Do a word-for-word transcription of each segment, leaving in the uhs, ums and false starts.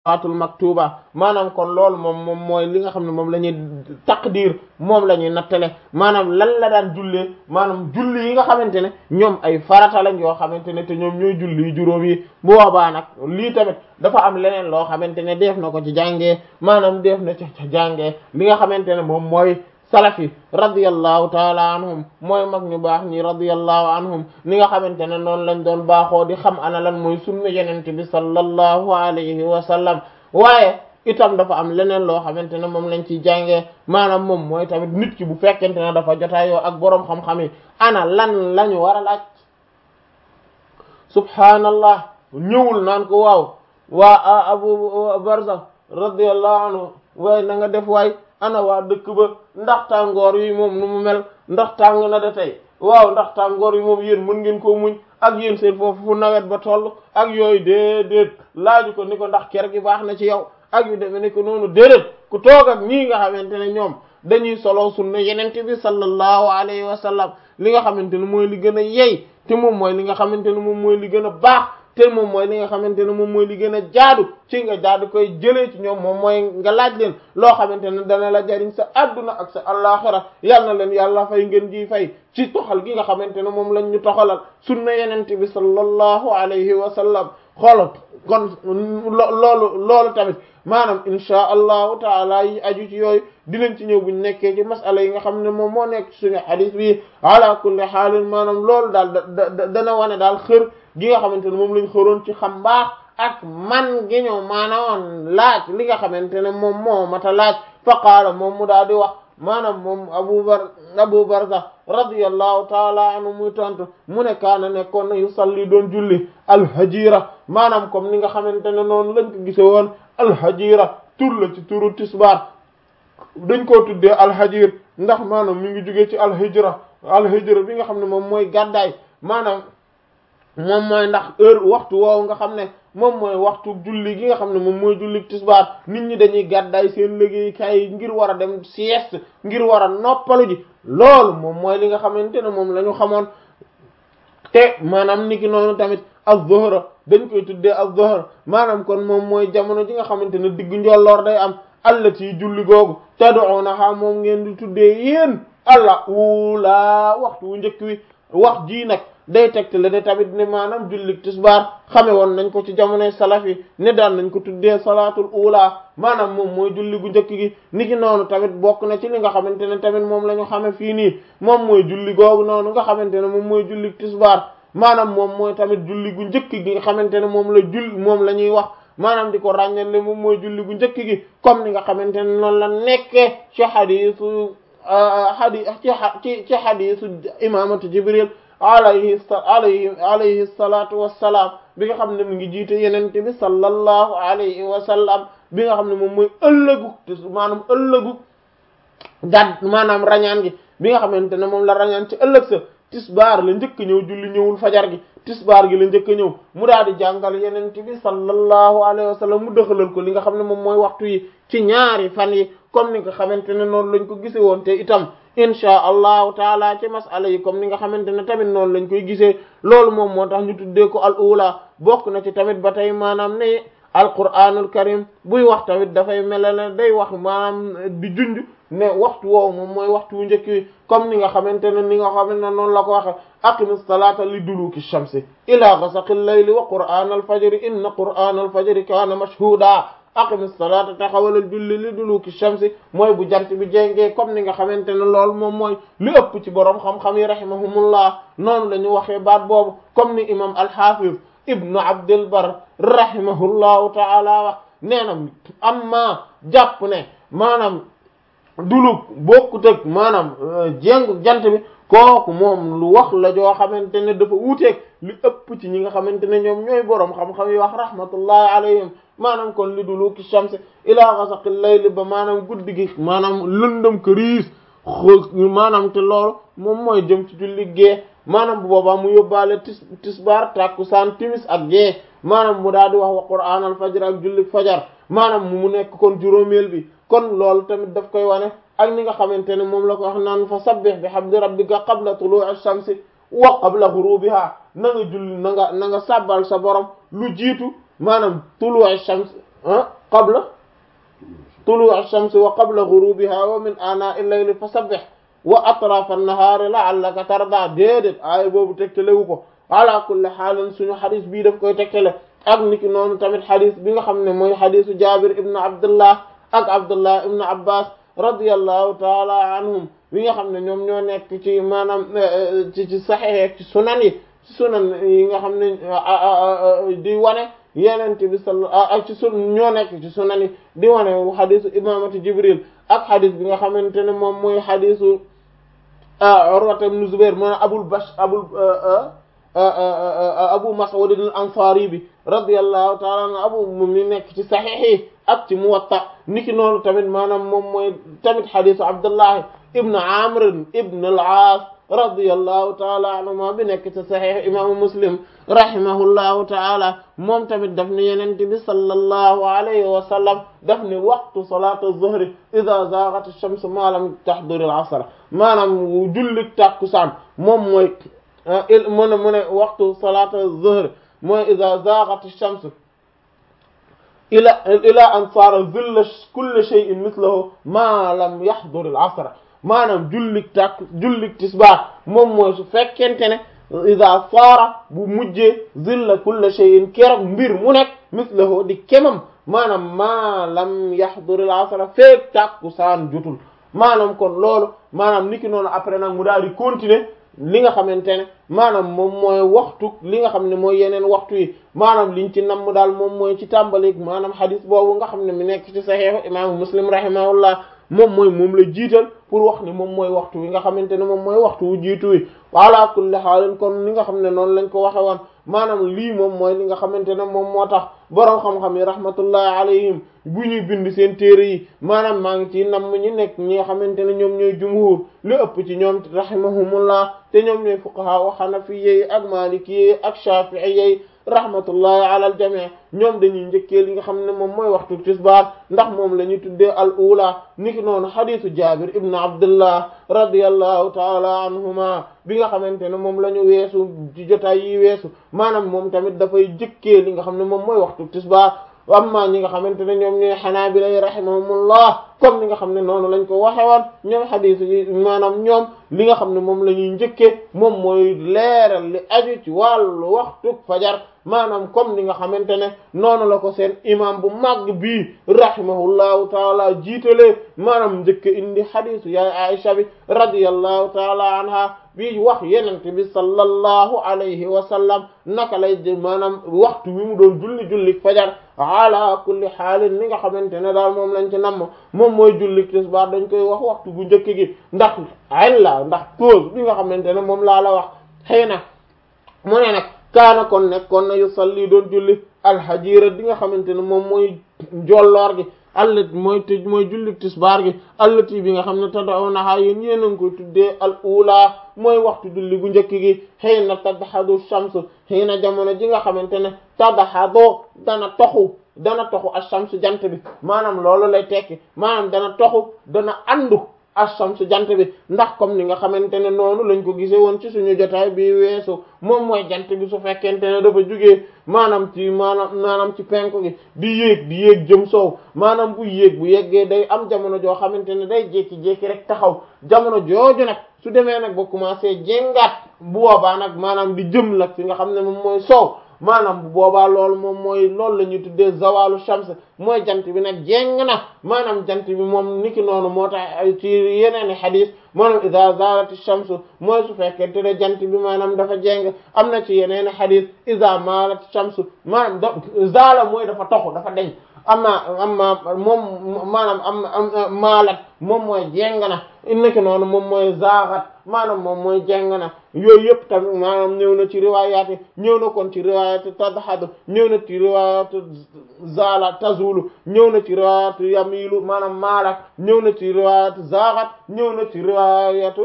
salaatul maktuba maanaam kon loolu moom moom mooy li nga xam ne moom la ñuy taqdir moom la ñuy nattale maanaam lan la daan jullee maanaam julli yi nga xamante ne ñoom ay farata lañ yoo xamante ne te ñoom ñooy julli juróom yi bu boobaa nag lii tamit dafa am leneen loo xamante ne def na ko ci jàngee maanaam def na ci jàngee li nga xamante ne moom mooy salafi radiyallahu taala anhum mooy mag ñu baax ñi radiyallahu anhum ni nga xamante ne noonu lañ doon baaxoo di xam ana lan mooy sunna yenente bi sallallahu alayhi wa sallam waaye itam dafa am leneen loo xamante ne moom lañ ciy jàngee maanaam moom mooy tamit nit ki bu fekkente ne dafa jotaayoo ak boroom xam-xam yi ana lan lañu war a laaj subhaanallah ñëwul naan ko waaw waa Abu Barza radiyallahu anhu waaye na nga def waay ana waa dëkk ba ndax tàngoor yi moom nu mu mel ndax tàng na da tey waaw ndax tàngoor yi moom yéen mën ngeen koo muñ ak yéen seen foofu fu nawet ba toll ak yooyu déedéet laaju ko ni ko ndax ker gi baax na ci yow ak yu demee ni ko noonu déedéet ku toog ak ñii nga xamante ne ñoom dañuy solo sunna yenente bi sallallahu alayhi wa sallam li nga xamante ne mooy li gën a yey te moom mooy li nga xamante ne moom mooy li gën a baax te moom mooy li nga xamante ne moom mooy li gën a jaadu ci nga jaadu koy jëlee ci ñoom moom mooy nga laaj leen loo xamante ne dana la jariñ sa adduna ak sa allaxira yal na leen yàlla fay ngeen ji fay ci toxal gi nga xamante ne moom lañ ñu toxalal sunna yenente bi sallallahu alayhi wa sallam xoolal kon loolu loolu tamit maanaam insha allahu taala yi aju ci yooyu dinañ ci ñëw buñ nekkee ci masala yi nga xam ne moom moo nekk ci suñu hadith bi ala kulli xaalin maanaam loolu daal da dana wane daal xër gi nga xamante ne moom lañ xëroon ci xam mbaax ak man gi ñëw maanaam laaj li nga xamante ne moom moo mata laaj fa qaala moom mu daal di wax maanaam moom Abu Bar Abu Barza radiyallahu taala anhu muy tontu mu ne kaana nekkoon na yusalli doon julli alhajira maanaam comme ni nga xamante ne noonu lañ ko gise woon alhajira tur la ci turu tisbaar dañ koo tuddee alhajir ndax maanaam mi ngi jógee ci alhijra alhijra bi nga xam ne moom mooy gàddaay maanaam moom mooy ndax heure waxtu woowu nga xam ne moom mooy waxtu julli gi nga xam ne moom mooy julli tisbaar nit ñi dañuy gàddaay seen liggéeykaay yi ngir war a dem sieste ngir war a noppalu ji loolu moom mooy li nga xamante ne moom la ñu xamoon te maanaam niki noonu tamit az-zuhra dañ koy tuddee az-zuhr maanaam kon moom mooy jamono ji nga xamante ne diggu njolloor day am allati julli googu tad'unaha moom ngeen di tuddee yéen alla ula waxtu wu njëkk wi wax ji nag day tegtale ne tamit ne maanaam julli tisbaar xame woon nañ ko ci jamonoy salaf yi ne daan nañ ko tuddee salaatul ula maanaam moom mooy julli gu njëkk gi niki noonu tamit bokk na ci li nga xamante ne tamit moom la ñu xame fii nii moom mooy julli googu noonu nga xamante ne moom mooy julli tisbaar maanaam moom mooy tamit julli gu njëkk gi nga xamante ne moom la jull moom la ñuy wax maanaam di ko ràññale moom mooy julli gu njëkk gi comme ni nga xamante ne noonu la nekkee ci xadiisu xadi ci ci xadiisu imaamatu Jibril alayhi alayhi alayhi salatu wassalaam bi nga xam ne mu ngi jiite yenente bi sallallahu alayhi wa sallam bi nga xam ne moom mooy ëllëgu maanaam ëllëgu gàdd maanaam rañaan gi bi nga xamante ne moom la rañaan ci ëllëg sa tisbaar la njëkk ñëw julli ñëwul fajar gi tisbaar gi la njëkk ñëw mu daal di jàngal yenente bi sallallahu alayhi wa sallam mu dëxalal ko li nga xam ne moom mooy waxtu yi ci ñaari fan yi comme ni nga xamante ne noonu lañ ko gise woon te itam insha allahu taala ci masala yi comme ni nga xamante ne tamit noonu lañ koy gisee loolu moom moo tax ñu tuddee ko al ula bokk na ci tamit ba tey maanaam ne alquranul karim buy wax tamit dafay melale day wax maanaam di junj ne waxtu woowu moom mooy waxtu wu njëkk wi comme ni nga xamante ne ni nga xamante ne noonu la ko waxe aqimis salata li duluki shamsi ila ghasaqil layli wa qur'anal fajri inna qur'anal fajri kana mashhuda aqimis salata taxawalal julli li duluki shamsi mooy bu jant bi jéngee comme ni nga xamante ne loolu moom mooy li ëpp ci boroom xam-xam yi rahimahumullah noonu la ñu waxee baat boobu comme ni imam al-hafiz ibnu abdul bar rahimahullahu taala wax nee na amma jàpp ne maanaam dulug bokkut ak maanaam jéngu jant bi kooku moom lu wax la joo xamante ne dafa wuuteeg li ëpp ci ñi nga xamante ne ñoom ñooy boroom xam-xam yi wax rahmatullahi alayhim maanaam kon li duluki shams ila ghasaqil layl ba maanaam guddi gi maanaam lëndëm këriis maanaam te loolu moom mooy jëm ci julli gee maanaam bu boobaa mu yóbbaale tis tisbaar takkusaan timis ak gee maanaam mu daal di wax wa qur'aanal fajr ak julli fajar maanaam mu nekk kon juróomeel bi kon loolu tamit daf koy wane ak ni nga xamante ne moom la ko wax naan fa sabbih bihamdi rabbika qabla tuluu'i shamsi wa qabla ghurubiha na nga julli na nga na nga sàbbal sa borom lu jiitu maanaam tuluu'i shams ah qabla tulu ash-shams wa qabla ghurubiha wa min ana al-layli fasabbih wa atraf an-nahari la'allaka tarda déedéet aaya boobu tegtalewu ko ala kulli xaalin suñu xadis bii daf koy tegtale ak niki noonu tamit xadis bi nga xam ne mooy xadisu Jabir ibn Abdullah ak Abdullah ibn Abbas radiyallahu taala anhum bi nga xam ne ñoom ñoo nekk ci maanaam ci ci saxiix ci sunan yi ci sunan yi nga xam ne di wane yenente bi sal ak ci sun ñoo nekk ci sunan yi di wane xadisu imamati Jibril ak xadis bi nga xamante ne moom mooy xadisu Urwa ibn Zubair maanaam abul bash abul Abu Mas'ud al-Ansari bi radiyallahu ta'ala anhu abu moom mi nekk ci saxiix yi ak ci Muwatta niki noonu tamit maanaam moom mooy tamit xadisu Abdullah ibn Amr ibn al-As radiyallahu ta'ala anhuma bi nekk ci saxiix imaamu Muslim rahimahullahu ta'ala moom tamit daf ne Yonent bi sallallahu alayhi wa sallam daf ne waxtu salaat az-zuhri idha zaghat ash-shams ma lam tahdur al-'asr maanaam julli takkusaan moom mooy mu ne mu ne waxtu salaat az-zuhr mooy idha zaghat ash-shams ila ila an sara zilla kulli shay'in mithluhu ma lam yahdur al-'asr maanaam jullik tàkk jullik tisbaar moom mooy su fekkente ne idha sara bu mujjee zilla kulli shay'in keroog mbir mu nekk mithluhu di kemam maanaam ma lam yahdur al-'asr feek tàkkusaan jotul maanaam kon loolu maanaam niki noonu après nag mu daal di continuer li nga xamante ne maanaam moom mooy waxtu li nga xam ne mooy yeneen waxtu yi maanaam liñ ci namm daal moom mooy ci tàmbalik maanaam xadis boobu nga xam ne mi nekk ci saxiixu imaamu Muslim rahimahullah moom mooy moom la jiital pour wax ni moom mooy waxtu wi nga xamante ne moom mooy waxtu wu jiitu wi ala kulli xaalin kon li nga xam ne noonu lañ ko waxe woon maanaam lii moom mooy li nga xamante ne moom moo tax boroom xam-xam yi rahmatullahi alayhim bu ñuy bind seen téere yi maanaam maa ngi ci namm ñi nekk ñi nga xamante ne ñoom ñooy jumhur li ëpp ci ñoom rahimahumullah te ñoom ñooy fuqaha wa hanafiyyi ak malikiyyi ak shafi'iyyi rahmatullahi ala al jami' ñoom dañuy njëkkee li nga xam ne moom mooy waxtu tisbaar ndax moom la ñuy tuddee al ula niki noonu xadisu Jabir ibn Abdullah radiyallahu taala anhuma bi nga xamante ne moom la ñu weesu ci jotaay yi weesu maanaam moom tamit dafay njëkkee li nga xam ne moom mooy waxtu tisbaar amma ñi nga xamante ne ñoom ñooy Hanaabila rahimahumullah comme ni nga xam ne noonu lañ ko waxe woon ñoom xadiis yi maanaam ñoom li nga xam ne moom la ñuy njëkkee moom mooy leeral li aju ci wàllu waxtu fajar maanaam comme ni nga xamante ne noonu la ko seen imam bu màgg bii rahimahullahu taala jiitalee maanaam njëkk indi xadiisu yaay Aisha bi radiyallahu taala anha bi wax yenent bi sallallahu alayhi wa sallam naka lay maanaam waxtu wi mu doon julli julli fajar ala kulli xaalin li nga xamante ne daal moom lañ ci namm moom mooy julli tisbaar dañ koy wax waxtu bu njëkk gi ndax illa ndax cause bi nga xamante ne moom laa la wax xëy na mu ne nag kaana kon nekkoon na yu salli doon julli alxajira bi nga xamante ne moom mooy jolloor gi allati mooy tëj mooy julli tisbaar gi allati bi nga xam ne tad'unaha yéen yéen a ngi koy tuddee al ula mooy waxtu julli bu njëkk gi xëy na tadhadu shamsu xëy na jamono ji nga xamante ne tadhadu dana toxu dana toxu ash-shamsu jant bi maanaam loolu lay tekki maanaam dana toxu dana andu ash-shamsu jant bi ndax comme ni nga xamante ne noonu lañ ko gisee woon ci suñu jotaay bi weesu moom mooy jant bi su fekkente ne dafa jugee maanaam ci maanaam maanaam ci penku gi di yéeg di yéeg jëm soow maanaam bu yéeg bu yeggee day am jamono joo xamante ne day jékki-jékki rek taxaw jamono jooju nag su demee nag ba commencé jéngaat bu boobaa nag maanaam di jëm nag fi nga xam ne moom mooy soow maanaam bu boobaa loolu moom mooy loolu la ñuy tuddee zawalu shams mooy jant bi nag jéng na maanaam jant bi moom niki noonu moo tax ci yeneen i xadis maanaam idha zalat ash-shams mooy su fekkente ne jant bi maanaam dafa jéng am na ci yeneen i xadis idha malat ash-shams maanaam da zala mooy dafa toxu dafa deñ amma amma moom maanaam am am maalat moom mooy jéng na innaki noonu moom mooy zaaxat maanaam moom mooy jéng na yooyu yëpp tamit maanaam ñëw na ci riwaayaat yi ñëw na kon ci riwaayaatu tadhadu ñëw na ci riwaayaatu zaala tazulu ñëw na ci riwaayaatu yamilu maanaam maalat ñëw na ci riwaayaatu zaaxat ñëw na ci riwaayaatu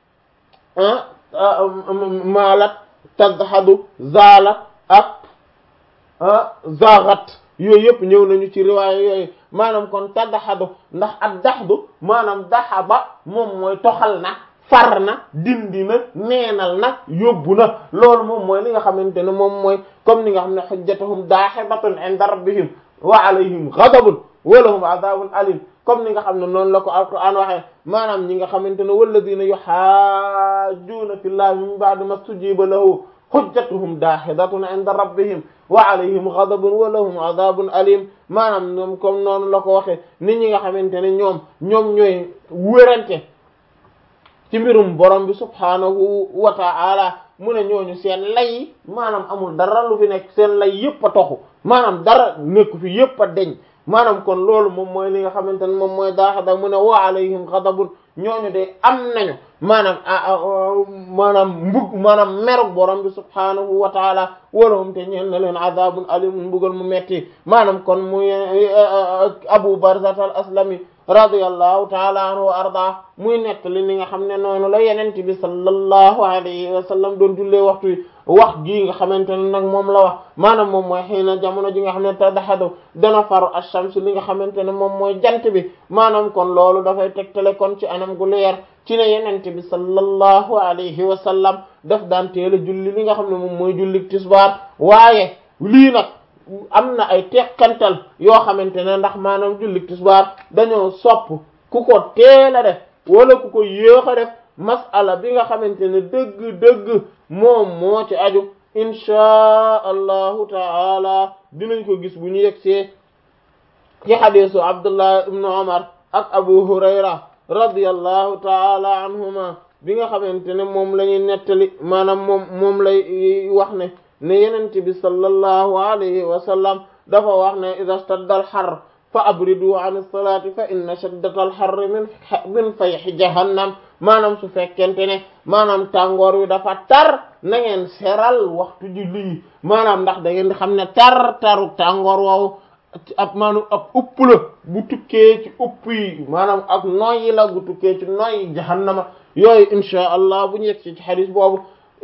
maalat tadhadu zaala ak zaaxat yooyu yëpp ñëw nañu ci riwaaya yooyu maanaam kon taddaxadu ndax ak daxdu maanaam daxaba moom mooy toxal na far na dindi na neenal na yóbbu na loolu moom mooy li nga xamante ne moom mooy comme ni nga xam ne hujjatuhum daahibatun inda rabbihim wa alayhim ghadabun wa lahum adhabun alim comme ni nga xam ne noonu la ko alquran waxee maanaam ñi nga xamante ne walladina yuhajjuna fillahi min ba'di ma stujiba lahu hujjatuhum dahidatun inda rabbihim wa alayhim ghadabun wa lahum adhabun alim maanaam ñoom comme noonu la ko waxee nit ñi nga xamante ne ñoom ñoom ñooy wérante ci mbirum borom bi subhanahu wa ta'ala mu ne ñooñu seen lay maanaam amul dara lu fi nekk seen lay yëpp a toxu maanaam dara nekku fi yëpp a deñ maanaam kon loolu moom mooy li nga xamante ne moom mooy daaxada mu ne wa alayhim ghadabun ñooñu de am nañu maanaam maanaam mbug maanaam merug borom bi subhanahu wa taala walahum te ñeel na leen adabun alim mbugal mu metti maanaam kon muy Abu Barzat al Aslami radiyallahu taala anhu wa arda muy nettali li nga xam ne noonu la yenente bi sallallahu alayhi wa sallam doon jullee waxtu yi wax gii nga xamante ne nag moom la wax maanaam moom mooy xëy na jamono ji nga xam ne tadaxadu dana faru ash-shams li nga xamante ne moom mooy jant bi maanaam kon loolu dafay tegtale kon ci anam gu leer ci ne yenente bi sallallahu alayhi wa sallam daf daan teel a julli li nga xam ne moom mooy julli tisbaar waaye lii nag am na ay teqantal yoo xamante ne ndax maanaam julli tisbaar dañoo sopp ku ko teel a def wala ku ko yéex a def masala bi nga xamante ne dëgg-dëgg moom moo ci aju inchaa allahu taala dinañ ko gis bu ñu yegsee ci xadiisu Abdullah ibnu Umar ak Abu Hurayra radiyallahu taala anhuma bi nga xamante ne moom la ñuy nettali maanaam moom moom lay wax ne ne yenente bi sallallahu alayhi wa sallam dafa wax ne idha stadda al-harr fa abridu an as-salati fa inna shiddata al-harr min min fayhi jahannam maanaam su fekkente ne maanaam tàngoor wi dafa tar na ngeen seral waxtu julli maanaam ndax da ngeen di xam ne tar taru tàngoor woowu ab maanaam ab upp la bu tukkee ci upp yi maanaam ak noyyi la bu tukkee ci noyyi jahannama yooyu insha allah bu ñu yegg ci xadis boobu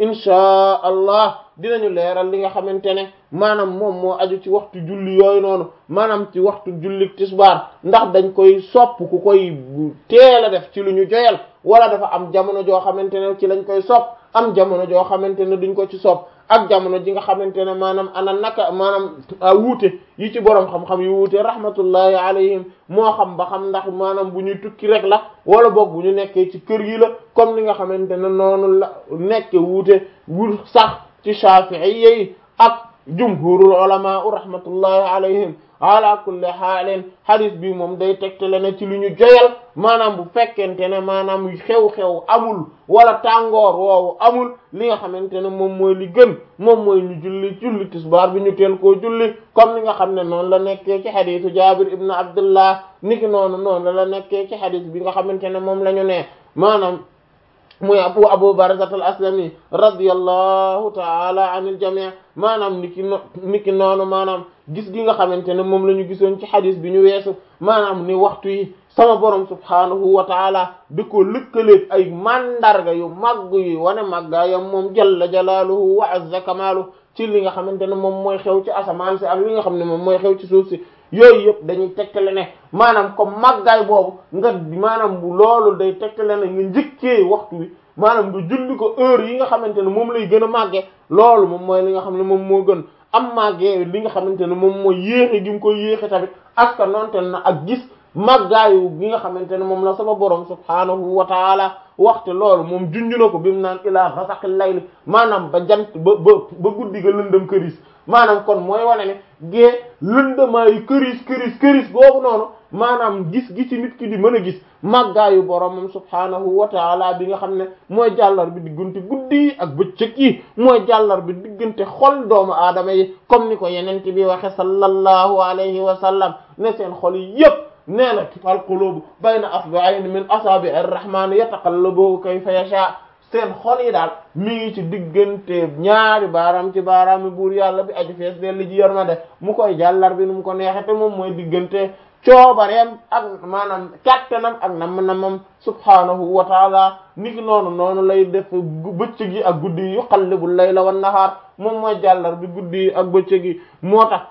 insha allah dinañu leeral li nga xamante ne maanaam moom moo aju ci waxtu julli yooyu noonu maanaam ci waxtu julli tisbaar ndax dañ koy sopp ku koy teel a def ci lu ñu joyal wala dafa am jamono joo xamante ne ci lañ koy sopp am jamono joo xamante ne duñ ko ci sopp ak jamono ji nga xamante ne maanaam ana naka maanaam wuute yi ci boroom xam-xam yu wuute rahmatullahi alayhim moo xam ba xam ndax maanaam bu ñuy tukki rek la wala boog bu ñu nekkee ci kër yi la comme li nga xamante ne noonu la nekke wuute bu sax ci shafi'i yi ak jumhurul ulama rahmatullahi alayhim ala kulli haalin hadith bi moom day tegtale ne ci lu ñu joyal maanaam bu fekkente ne maanaam xew-xew amul wala tàngoor woowu amul li nga xamante ne moom mooy li gën moom mooy ñu julli julli tisbaar bi ñu teel koo julli comme li nga xam ne noonu la nekkee ci hadithu Jabir ibn Abdullah niki noonu noonu la nekkee ci hadith bi nga xamante ne moom la ñu ne maanaam muy abu abu barzat al aslami radiyallahu ta'ala anil jami' maanaam niki no niki noonu maanaam gis gi nga xamante ne moom la ñu gisoon ci xadis bi ñu weesu maanaam ni waxtu yi sama borom subhanahu wa ta'ala di ko lëkkaleeg ay mandarga yu màgg yi wane màggaayam moom jalla jalaaluhu wa azza kamaalu ci li nga xamante ne moom mooy xew ci asamaan si ak li nga xam ne moom mooy xew ci suuf si yooyu yëpp dañuy tegtale ne maanaam comme màggaay boobu nga maanaam bu loolu day tegtale ne nga njëkkee waxtu wi maanaam nga julli ko heure yi nga xamante ne moom lay gën a màggee loolu moom mooy li nga xam ne moom moo gën am màggee li nga xamante ne moom mooy yéexe gi mu koy yéexe tamit aska noonte na ak gis màggaayu gi nga xamante ne moom la sama borom subhaanahu wa taala waxte loolu moom junj na ko bi mu naan ilaa ghasaqil layl maanaam ba jant ba ba ba guddi ga lëndëm këris maanaam kon mooy wane ne gée lëndëmaayu këris këris këris boobu noonu maanaam gis gi ci nit ki di mën a gis màggaayu boromam subhaanahu wa taala bi nga xam ne mooy jàllar bi diggante guddi yi ak bëccëg yi mooy jàllar bi diggante xol doomu aadama yi comme ni ko yenente bi waxe sallallahu alayhi wa sallam ne seen xol yi yépp nee na al qulubu bayna asba'ayn min asabi ar-rahman yataqallabu kayfa yasha seen xol yi daal mi ngi ci diggante ñaari baaraam ci baaraami buur yàlla bi aju fees dellu ji yërmande mu koy jàllar bi nu mu ko neexe te moom mooy diggante coobareem ak maanaam kàttanam ak nam-namam subhaanahu wa taala niki noonu noonu lay def bëccëg yi ak guddi yi yuqallibu layla wan nahaar moom mooy jàllar bi guddi yi ak bëccëg yi moo tax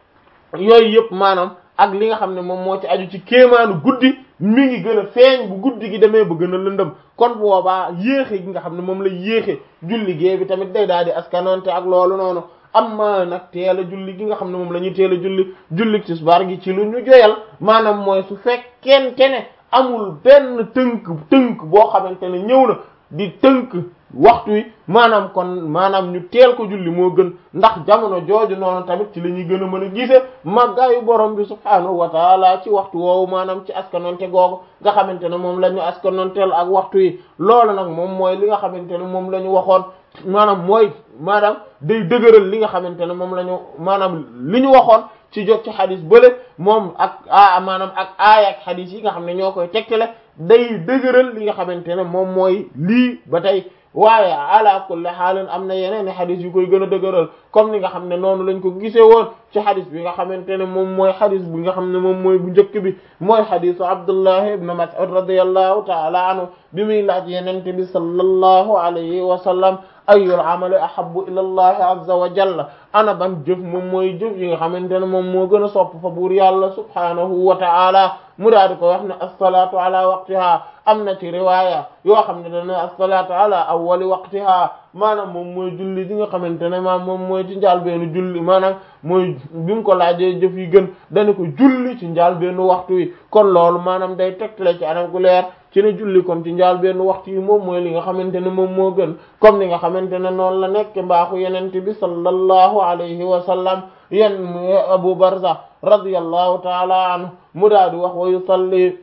yooyu yëpp maanaam ak li nga xam ne moom moo ci aju ci kéemaanu guddi mi ngi gën a feeñ bu guddi gi demee ba gën a lëndëm kon boobaa yéexe gi nga xam ne moom la yéexe julli gée bi tamit day daal di askanante ak loolu noonu amma nag teel a julli gi nga xam ne moom la ñuy teel a julli julli tisbaar gi ci lu ñu joyal maanaam mooy su fekkente ne amul benn tënk tënk boo xamante ne ñëw na di tënk waxtu wi maanaam kon maanaam ñu teel ko julli moo gën ndax jamono jooju noonu tamit ci la ñuy gën a mën a gise màggaayu borom bi subhaanahu wa taala ci waxtu woowu maanaam ci askanonte googu nga xamante ne moom la ñu askanonteel ak waxtu yi loolu nag moom mooy li nga xamante ne moom la ñu waxoon maanaam mooy maanaam day dëgëral li nga xamante ne moom la ñu maanaam li ñu waxoon ci jot ci xadis bële moom ak a maanaam ak aaya ak xadis yi nga xam ne ñoo koy tegtale day dëgëral li nga xamante ne moom mooy lii ba tey waaye ala kulli xaalin am na yeneen i xadis yu koy gën a dëgëral comme ni nga xam ne noonu lañ ko gisee woon ci xadis bi nga xamante ne moom mooy xadis bi nga xam ne moom mooy bu njëkk bi mooy xadisu Abdullah ibn Mas'ud radiyallahu ta'ala anhu bi muy laaj yenente bi sallallahu alayhi wa sallam ayyul amali ahabbu ila allahi azza wa jalla ana ban jëf moom mooy jëf yi nga xamante ne moom moo gën a sopp fa buur yàlla subhanahu wa ta'ala mu daal di ko wax ne as-salaatu ala waqtiha am na ci riwaaya yoo xam ne dana as-salaatu ala awwali waqtiha maanaam moom mooy julli di nga xamante ne maam moom mooy ci njaal beenu julli maanaam mooy bi mu ko laajee jëf yi gën dana ko julli ci njaal beenu waxtu wi kon loolu maanaam day tegtale ci anam gu leer ci ne julli kon ci njaal benn waxtu yi moom mooy li nga xamante ne moom moo gën comme ni nga xamante ne noonu la nekk mbaaxu yenente bi sallallahu alayhi wa sallam yen Abu Barza radiyallahu taala anhu mu daa di wax wa yusalli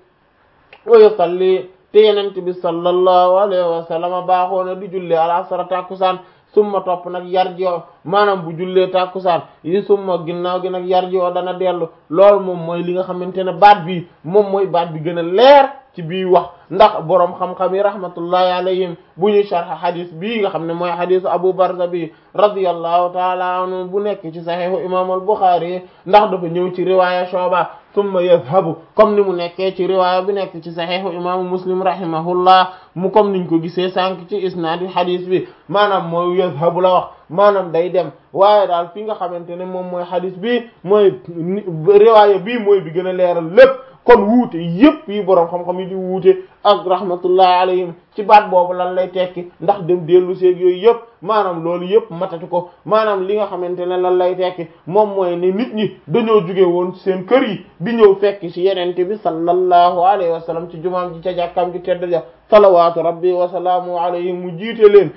wa yusalli te yenente bi sallallahu alayhi wa sallam baaxoo na di julli al-asr tàkkusaan summa topp nag yarji o maanaam bu jullee tàkkusaan yi summa ginnaaw gi nag yarji o dana dellu loolu moom mooy li nga xamante ne baat bi moom mooy baat bi gën a leer ci bii wax ndax boroom xam-xam yi rahmatullahi alayhim bu ñuy sharh hadis bii nga xam ne mooy hadisu Abu Barza bi radiyallahu taala anhu bu nekk ci sahihu imam al-Bukhari ndax dafa ñëw ci riwaya Shu'ba thumma yadhhabu comme ni mu nekkee ci riwaya bi nekk ci sahihu imam Muslim rahimahullah mu comme niñ ko gisee sànq ci isnaadi hadis bi maanaam mooy yadhhabu la wax maanaam day dem waaye daal fi nga xamante ne moom mooy hadis bi mooy riwaya bii mooy bi gën a leeral lépp kon wuute yépp yi boroom xam-xam yi di wuute ak rahmatullahi alayhim ci baat boobu lan lay tekki ndax dem dellu seeg yooyu yépp maanaam loolu yépp matatu ko maanaam li nga xamante ne lan lay tekki moom mooy ne nit ñi dañoo jóge woon seen kër yi di ñëw fekk ci yenente bi sallallahu alayhi wa sallam ci jumaam ji ca jàkkaam ji tedd ja salawaatu rabbi wa salaamu alayhi mu jiite leen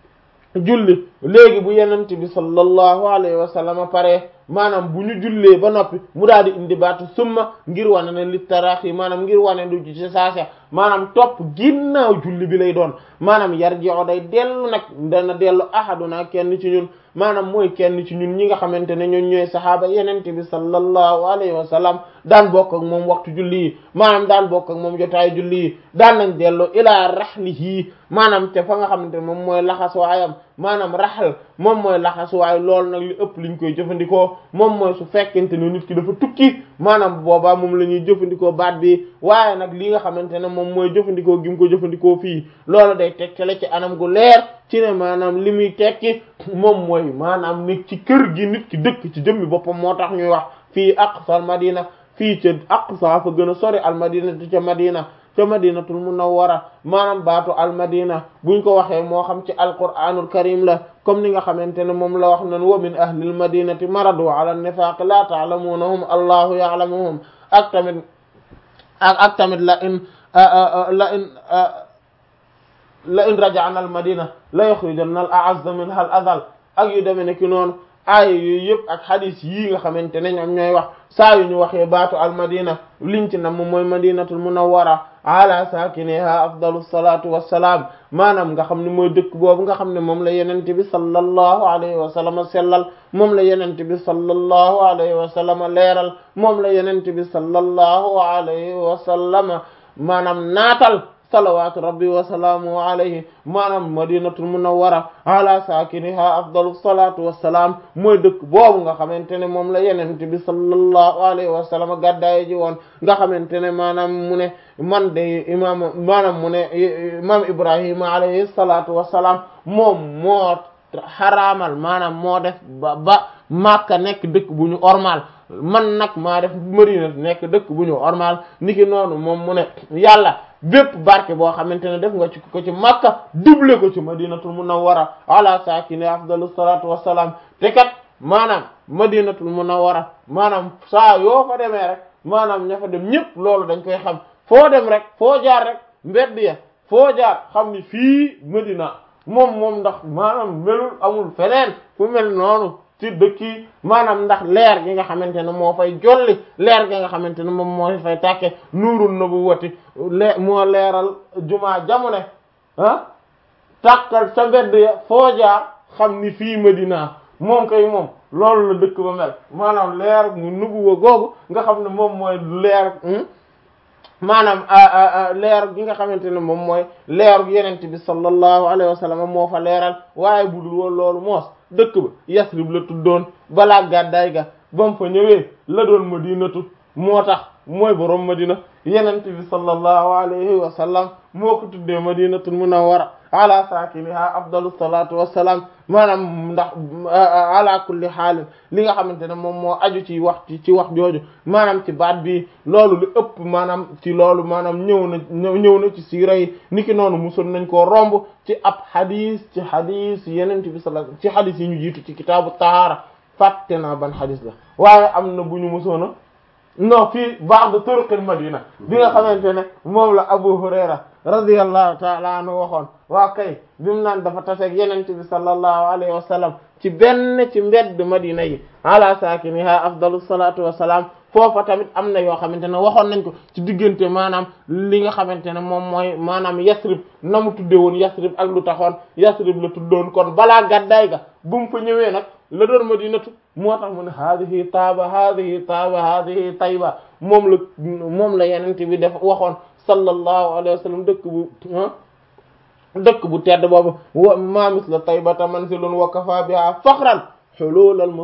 julli léegi bu yenente bi sallallahu alayhi wa sallam pare maanaam bu ñu jullee ba noppi mu daal di indi baatu summa ngir wane ne li taraax yi maanaam ngir wane du ci saase maanaam topp ginnaaw julli bi lay doon maanaam yarji'u day dellu nag dana dellu ahaduna kenn ci ñun maanaam mooy kenn ci ñun ñi nga xamante ne ñun ñooy saxaaba yenente bi sallallahu alayhi wa sallam daan bokk ak moom waxtu julli yi maanaam daan bokk ak moom jotaay julli yi daan nañ dellu ilaa rahlihi maanaam te fa nga xamante ne moom mooy laxasuwaayam maanaam raxal moom mooy laxasuwaay loolu nag li ëpp liñ koy jëfandikoo moom mooy su fekkente ne nit ki dafa tukki maanaam boobaa moom la ñuy jëfandikoo baat bi waaye nag li nga xamante ne moom mooy jëfandikoo gi mu ko jëfandikoo fii loolu day tegtale ci anam gu leer ci ne maanaam li muy tekki moom mooy maanaam nit ci kër gi nit ki dëkk ci jëmmi boppam moo tax ñuy wax fii aqsal madina fii ca aqsa fa gën a sori al madina ti ca madina ca madinatul munawwara maanaam baatu al madina buñ ko waxee moo xam ci alquraanul karim la comme ni nga xamante ne moom la wax nan wa min ahlil madinati maradu ala nifaq la ta'lamunahum allahu ya'lamuhum ak tamit ak ak tamit la in la in la in raja'na al madina la yukhrijanna al a'azza minha al adhal ak yu demee ne ki noonu aaya yooyu yëpp ak hadith yii nga xamante ne ñoom ñooy wax saa yu ñu waxee baatu al madina liñ ci nam mooy madinatul munawwara ala sakiniha afdalu salatu wassalaam maanaam nga xam ne mooy dëkk boobu nga xam ne moom la yenente bi sallallahu alayhi wa sallam sellal moom la yenente bi sallallahu alayhi wa sallam leeral moom la yenente bi sallallahu alayhi wa sallam maanaam naatal salawaatu rabbi wa salaamu alayhi maanaam madinatul munawwara ala saakiniha afdalu salaatu wassalaam mooy dëkk boobu nga xamante ne moom la yenente bi sallallahu alayhi wa sallam gàddaaye ji woon nga xamante ne maanaam mu ne man de imaam maanaam mu ne imaam ibrahima alayhi salaatu wassalaam moom moo xaraamal maanaam moo def ba ba Makka nekk dëkk bu ñu ormal man nag maa def Madina nekk dëkk bu ñu ormal niki noonu moom mu ne yàlla bépp barke boo xamante ne def nga ci ko ci Makka doublé ko ci Madinatul Munawwara ala saakini afdalu salaatu wassalaam te kat maanaam madinatul munawwara maanaam saa yoo fa demee rek maanaam ña fa dem ñëpp loolu dañ koy xam foo dem rek foo jaar rek mbedd ya foo jaar xam ni fii Madina moom moom ndax maanaam melul amul feneen fu mel noonu ci dëkk yi maanaam ndax leer gi nga xamante ne moo fay jolli leer gi nga xamante ne moom moo fay tàkke nuurul nubuwwati le moo leeral jumaa jamune ah tàkkal sa mbedd ya foo jaar xam ni fii Madina moom kay moom loolu la dëkk ba mel maanaam leer mu nubuwa googu nga xam ne moom mooy leer maanaam leer gi nga xamante ne moom mooy leeru yenent bi sallallahu alayhi wa sallam moo fa leeral waaye bu dul woon loolu moos dëkk ba Yasrib la tuddoon balaa gàddaay ga ba mu fa ñëwee la doon Madinatu moo tax mooy borom Madina yenent bi sallallahu alayhi wa sallam moo ko tuddee Madinatul Munawwara ala saakiniha afdalu salatu wassalam maanaam ndax ala kulli xaalin li nga xamante ne moom moo aju ci wax ci wax jooju maanaam ci baat bi loolu lu ëpp maanaam ci loolu maanaam ñëw na ñëw na ci siira yi niki noonu musul nañ koo romb ci ab xadis ci xadis yeneen bi sallallahu ci xadis yi ñu jiitu ci kitaabu tahaara fàtte naa ban xadis la waaye am na bu ñu musoona non fii ba'd turuqil madina bi nga xamante ne moom la Abu Hurayra radiyallahu ta'ala anhu waxoon waa kay bi mu naan dafa taseeg yenente bi sallallahu alayhi wa sallam ci benn ci mbedd madina yi ala saakiniha afdalu salatu wassalam foofa tamit am na yoo xamante ne waxoon nañ ko ci diggante maanaam li nga xamante ne moom mooy maanaam Yasrib na mu tudde woon Yasrib ak lu taxoon Yasrib la tuddoon kon balaa gàddaay ga bu mu fa ñëwee nag la doon Madinatu moo tax mu ne haadihi taaba haadihi taaba haadihi tayba moom la moom la yenente bi def waxoon sallallahu alayhi wa sallam dëkk bu dëkk bu tedd boobu wa ma misla taybata manzilun wa kafa biha fakhran hulul al